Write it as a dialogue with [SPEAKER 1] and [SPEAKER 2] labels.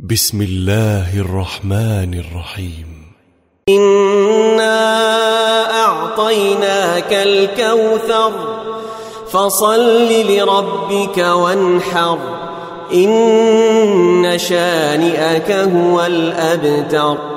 [SPEAKER 1] بسم الله الرحمن الرحيم.
[SPEAKER 2] إنا أعطيناك الكوثر فصل لربك وانحر إن شانئك هو الأبتر.